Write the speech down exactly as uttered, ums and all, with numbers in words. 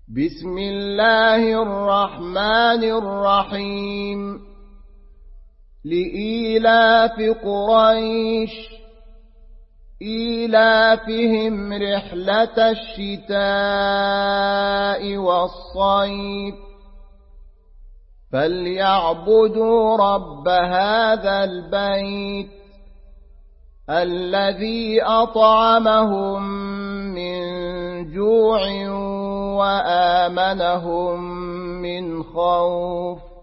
بسم الله الرحمن الرحيم لإيلاف قريش إيلافهم رحلة الشتاء والصيف فليعبدوا رب هذا البيت الذي أطعمهم من جوع وآمنهم من خوف